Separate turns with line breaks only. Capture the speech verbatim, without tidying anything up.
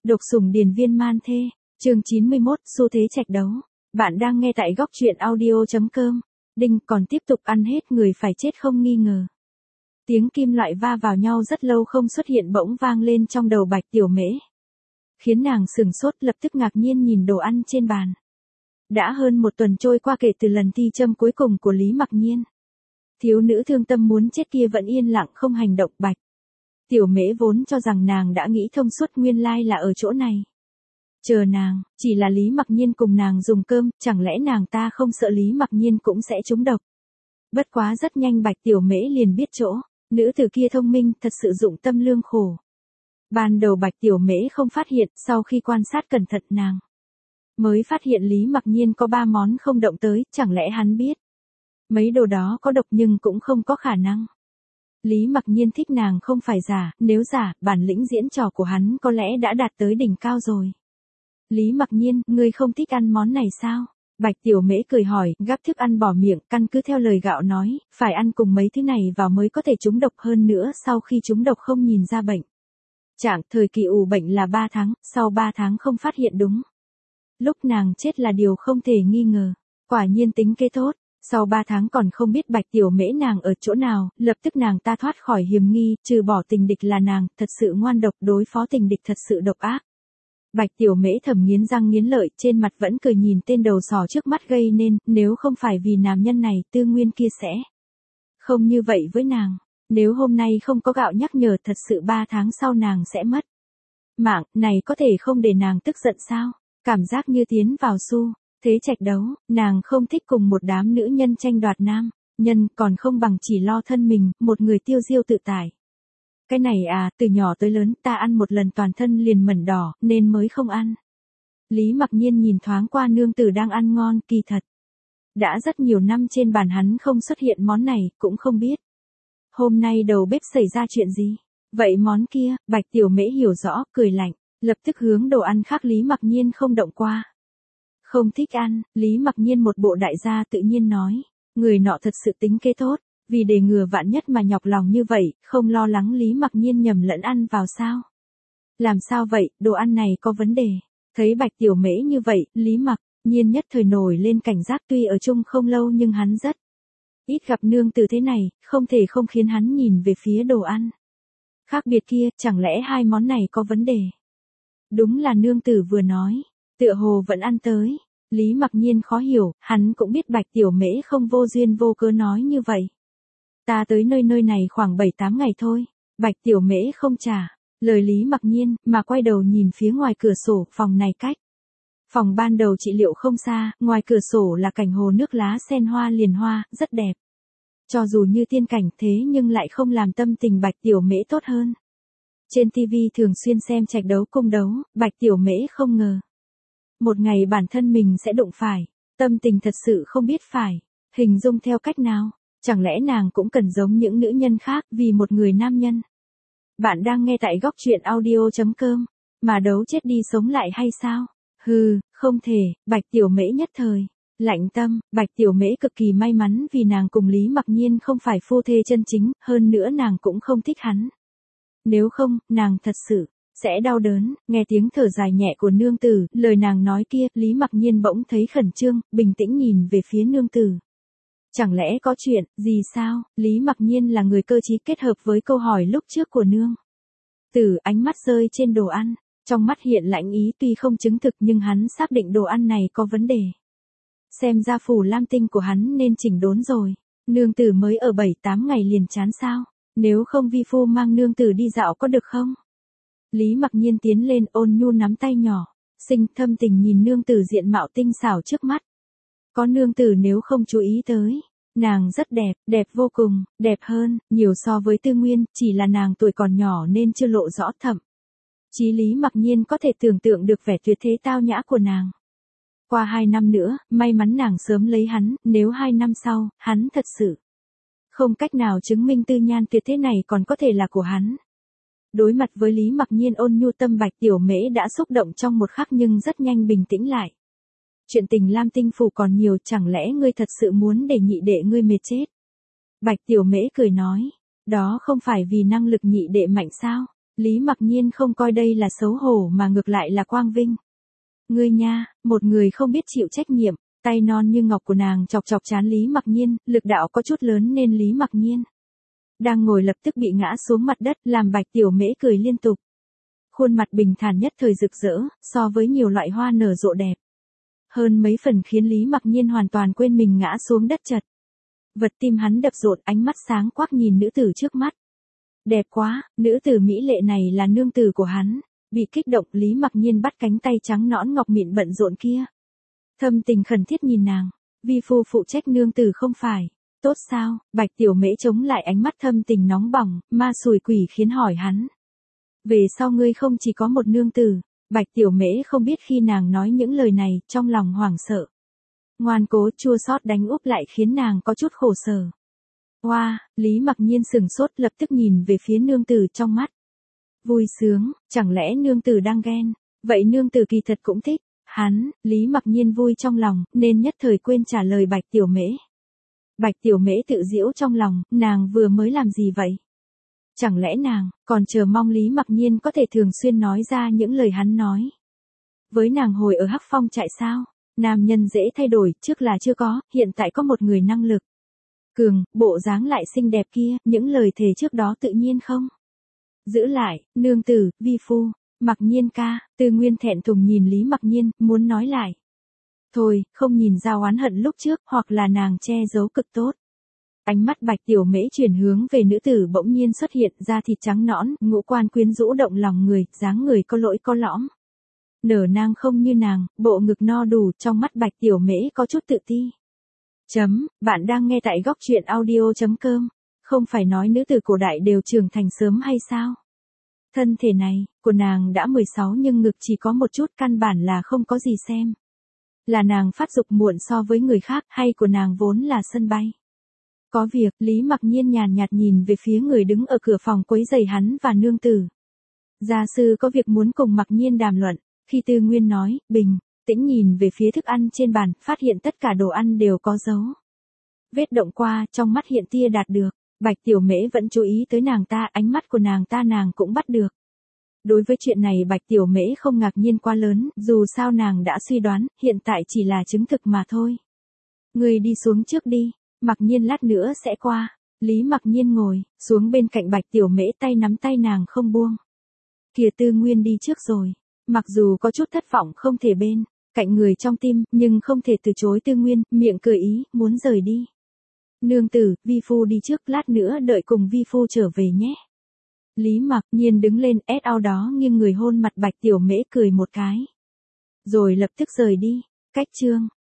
Độc sủng điền viên man thê, chương chín mươi mốt, xu thế trạch đấu. Bạn đang nghe tại góc truyện audio.com. Đinh, còn tiếp tục ăn hết người phải chết không nghi ngờ. Tiếng kim loại va vào nhau rất lâu không xuất hiện bỗng vang lên trong đầu Bạch Tiểu Mễ. Khiến nàng sửng sốt, lập tức ngạc nhiên nhìn đồ ăn trên bàn. Đã hơn một tuần trôi qua kể từ lần thi châm cuối cùng của Lý Mặc Nhiên. Thiếu nữ thương tâm muốn chết kia vẫn yên lặng không hành động. Bạch Tiểu Mễ vốn cho rằng nàng đã nghĩ thông suốt, nguyên lai là ở chỗ này. Chờ nàng, chỉ là Lý Mặc Nhiên cùng nàng dùng cơm, chẳng lẽ nàng ta không sợ Lý Mặc Nhiên cũng sẽ trúng độc. Bất quá rất nhanh Bạch Tiểu Mễ liền biết chỗ, nữ tử kia thông minh, thật sự dụng tâm lương khổ. Ban đầu Bạch Tiểu Mễ không phát hiện, sau khi quan sát cẩn thận nàng mới phát hiện Lý Mặc Nhiên có ba món không động tới, chẳng lẽ hắn biết mấy đồ đó có độc, nhưng cũng không có khả năng. Lý Mặc Nhiên thích nàng không phải giả, nếu giả, bản lĩnh diễn trò của hắn có lẽ đã đạt tới đỉnh cao rồi. Lý Mặc Nhiên, ngươi không thích ăn món này sao? Bạch Tiểu Mễ cười hỏi, gắp thức ăn bỏ miệng, căn cứ theo lời gạo nói, phải ăn cùng mấy thứ này vào mới có thể trúng độc, hơn nữa sau khi trúng độc không nhìn ra bệnh trạng, thời kỳ ủ bệnh là ba tháng, sau ba tháng không phát hiện đúng lúc nàng chết là điều không thể nghi ngờ. Quả nhiên tính kế tốt. Sau ba tháng còn không biết Bạch Tiểu Mễ nàng ở chỗ nào, lập tức nàng ta thoát khỏi hiểm nghi, trừ bỏ tình địch là nàng, thật sự ngoan độc, đối phó tình địch thật sự độc ác. Bạch Tiểu Mễ thầm nghiến răng nghiến lợi, trên mặt vẫn cười nhìn tên đầu sỏ trước mắt gây nên, nếu không phải vì nam nhân này, Tư Nguyên kia sẽ không như vậy với nàng. Nếu hôm nay không có gạo nhắc nhở, thật sự ba tháng sau nàng sẽ mất mạng, này có thể không để nàng tức giận sao? Cảm giác như tiến vào xu thế trạch đấu, nàng không thích cùng một đám nữ nhân tranh đoạt nam nhân, còn không bằng chỉ lo thân mình, một người tiêu diêu tự tại. Cái này à, từ nhỏ tới lớn ta ăn một lần toàn thân liền mẩn đỏ, nên mới không ăn. Lý Mặc Nhiên nhìn thoáng qua nương tử đang ăn ngon, kỳ thật đã rất nhiều năm trên bàn hắn không xuất hiện món này, cũng không biết hôm nay đầu bếp xảy ra chuyện gì. Vậy món kia, Bạch Tiểu Mễ hiểu rõ, cười lạnh, lập tức hướng đồ ăn khác Lý Mặc Nhiên không động qua. Không thích ăn, Lý Mặc Nhiên một bộ đại gia tự nhiên nói, người nọ thật sự tính kế tốt, vì để ngừa vạn nhất mà nhọc lòng như vậy, không lo lắng Lý Mặc Nhiên nhầm lẫn ăn vào sao. Làm sao vậy, đồ ăn này có vấn đề. Thấy Bạch Tiểu Mễ như vậy, Lý Mặc Nhiên nhất thời nổi lên cảnh giác, tuy ở chung không lâu nhưng hắn rất ít gặp nương tử thế này, không thể không khiến hắn nhìn về phía đồ ăn khác biệt kia, chẳng lẽ hai món này có vấn đề. Đúng là nương tử vừa nói, tựa hồ vẫn ăn tới. Lý Mặc Nhiên khó hiểu, hắn cũng biết Bạch Tiểu Mễ không vô duyên vô cớ nói như vậy. Ta tới nơi nơi này khoảng bảy tám ngày thôi. Bạch Tiểu Mễ không trả lời Lý Mặc Nhiên, mà quay đầu nhìn phía ngoài cửa sổ, phòng này cách phòng ban đầu trị liệu không xa, ngoài cửa sổ là cảnh hồ nước lá sen hoa liền hoa, rất đẹp. Cho dù như tiên cảnh thế nhưng lại không làm tâm tình Bạch Tiểu Mễ tốt hơn. Trên ti vi thường xuyên xem trạch đấu cung đấu, Bạch Tiểu Mễ không ngờ một ngày bản thân mình sẽ đụng phải, tâm tình thật sự không biết phải hình dung theo cách nào. Chẳng lẽ nàng cũng cần giống những nữ nhân khác vì một người nam nhân. Bạn đang nghe tại góc truyện audio.com, mà đấu chết đi sống lại hay sao? Hừ, không thể. Bạch Tiểu Mễ nhất thời lạnh tâm. Bạch Tiểu Mễ cực kỳ may mắn vì nàng cùng Lý Mặc Nhiên không phải phu thê chân chính, hơn nữa nàng cũng không thích hắn. Nếu không, nàng thật sự sẽ đau đớn. Nghe tiếng thở dài nhẹ của nương tử, lời nàng nói kia, Lý Mặc Nhiên bỗng thấy khẩn trương, bình tĩnh nhìn về phía nương tử. Chẳng lẽ có chuyện gì sao? Lý Mặc Nhiên là người cơ trí, kết hợp với câu hỏi lúc trước của nương tử, ánh mắt rơi trên đồ ăn, trong mắt hiện lãnh ý, tuy không chứng thực nhưng hắn xác định đồ ăn này có vấn đề. Xem ra phủ lam tinh của hắn nên chỉnh đốn rồi. Nương tử mới ở bảy tám ngày liền chán sao? Nếu không vi phu mang nương tử đi dạo có được không? Lý Mặc Nhiên tiến lên, ôn nhu nắm tay nhỏ xinh thâm tình nhìn nương tử diện mạo tinh xảo trước mắt. Có nương tử nếu không chú ý tới, nàng rất đẹp, đẹp vô cùng, đẹp hơn nhiều so với Tư Nguyên, chỉ là nàng tuổi còn nhỏ nên chưa lộ rõ, thậm chí Lý Mặc Nhiên có thể tưởng tượng được vẻ tuyệt thế tao nhã của nàng. Qua hai năm nữa, may mắn nàng sớm lấy hắn, nếu hai năm sau, hắn thật sự không cách nào chứng minh tư nhan tuyệt thế này còn có thể là của hắn. Đối mặt với Lý Mặc Nhiên ôn nhu, tâm Bạch Tiểu Mễ đã xúc động trong một khắc nhưng rất nhanh bình tĩnh lại. Chuyện tình lam tinh phủ còn nhiều, chẳng lẽ ngươi thật sự muốn để nhị đệ ngươi mệt chết? Bạch Tiểu Mễ cười nói, đó không phải vì năng lực nhị đệ mạnh sao? Lý Mặc Nhiên không coi đây là xấu hổ mà ngược lại là quang vinh. Ngươi nha, một người không biết chịu trách nhiệm, tay non như ngọc của nàng chọc chọc trán Lý Mặc Nhiên, lực đạo có chút lớn nên Lý Mặc Nhiên đang ngồi lập tức bị ngã xuống mặt đất, làm Bạch Tiểu Mễ cười liên tục. Khuôn mặt bình thản nhất thời rực rỡ, so với nhiều loại hoa nở rộ đẹp. Hơn mấy phần khiến Lý Mặc Nhiên hoàn toàn quên mình ngã xuống đất chật. Vật tim hắn đập rộn, ánh mắt sáng quắc nhìn nữ tử trước mắt. Đẹp quá, nữ tử mỹ lệ này là nương tử của hắn. Bị kích động, Lý Mặc Nhiên bắt cánh tay trắng nõn ngọc mịn bận rộn kia. Thâm tình khẩn thiết nhìn nàng, vi phu phụ trách nương tử không phải. Tốt sao? Bạch Tiểu Mễ chống lại ánh mắt thâm tình nóng bỏng, ma xùi quỷ khiến hỏi hắn. Về sau ngươi không chỉ có một nương tử. Bạch Tiểu Mễ không biết khi nàng nói những lời này, trong lòng hoảng sợ. Ngoan cố chua xót đánh úp lại khiến nàng có chút khổ sở. Hoa, wow, Lý Mặc Nhiên sừng sốt lập tức nhìn về phía nương tử trong mắt. Vui sướng, chẳng lẽ nương tử đang ghen, vậy nương tử kỳ thật cũng thích. Hắn, Lý Mặc Nhiên vui trong lòng, nên nhất thời quên trả lời Bạch Tiểu Mễ. Bạch Tiểu Mễ tự giễu trong lòng, nàng vừa mới làm gì vậy? Chẳng lẽ nàng, còn chờ mong Lý Mặc Nhiên có thể thường xuyên nói ra những lời hắn nói. Với nàng hồi ở Hắc Phong trại sao? Nam nhân dễ thay đổi, trước là chưa có, hiện tại có một người năng lực. Cường, bộ dáng lại xinh đẹp kia, những lời thề trước đó tự nhiên không? Giữ lại, nương tử, vi phu, Mặc Nhiên ca, Tư Nguyên thẹn thùng nhìn Lý Mặc Nhiên, muốn nói lại. Thôi, không nhìn ra oán hận lúc trước, hoặc là nàng che giấu cực tốt. Ánh mắt Bạch Tiểu Mễ chuyển hướng về nữ tử bỗng nhiên xuất hiện ra thịt trắng nõn, ngũ quan quyến rũ động lòng người, dáng người có lỗi có lõm. Nở nang không như nàng, bộ ngực no đủ, trong mắt Bạch Tiểu Mễ có chút tự ti. Chấm, bạn đang nghe tại góc truyện audio.com. Không phải nói nữ tử cổ đại đều trưởng thành sớm hay sao? Thân thể này, của nàng đã mười sáu nhưng ngực chỉ có một chút, căn bản là không có gì xem. Là nàng phát dục muộn so với người khác, hay của nàng vốn là sân bay? Có việc, Lý Mặc Nhiên nhàn nhạt nhìn về phía người đứng ở cửa phòng quấy rầy hắn và nương tử. Gia sư có việc muốn cùng Mặc Nhiên đàm luận, khi Tư Nguyên nói, bình tĩnh nhìn về phía thức ăn trên bàn, phát hiện tất cả đồ ăn đều có dấu vết động qua, trong mắt hiện tia đạt được. Bạch Tiểu Mễ vẫn chú ý tới nàng ta, ánh mắt của nàng ta nàng cũng bắt được. Đối với chuyện này Bạch Tiểu Mễ không ngạc nhiên quá lớn, dù sao nàng đã suy đoán, hiện tại chỉ là chứng thực mà thôi. Người đi xuống trước đi, Mặc Nhiên lát nữa sẽ qua. Lý Mặc Nhiên ngồi xuống bên cạnh Bạch Tiểu Mễ, tay nắm tay nàng không buông. Kìa Tư Nguyên đi trước rồi. Mặc dù có chút thất vọng không thể bên cạnh người trong tim, nhưng không thể từ chối Tư Nguyên, miệng cười ý, muốn rời đi. Nương tử, vi phu đi trước, lát nữa đợi cùng vi phu trở về nhé. Lý Mặc Nhiên đứng lên, ét ao đó nghiêng người hôn mặt Bạch Tiểu Mễ, cười một cái. Rồi lập tức rời đi. Cách chương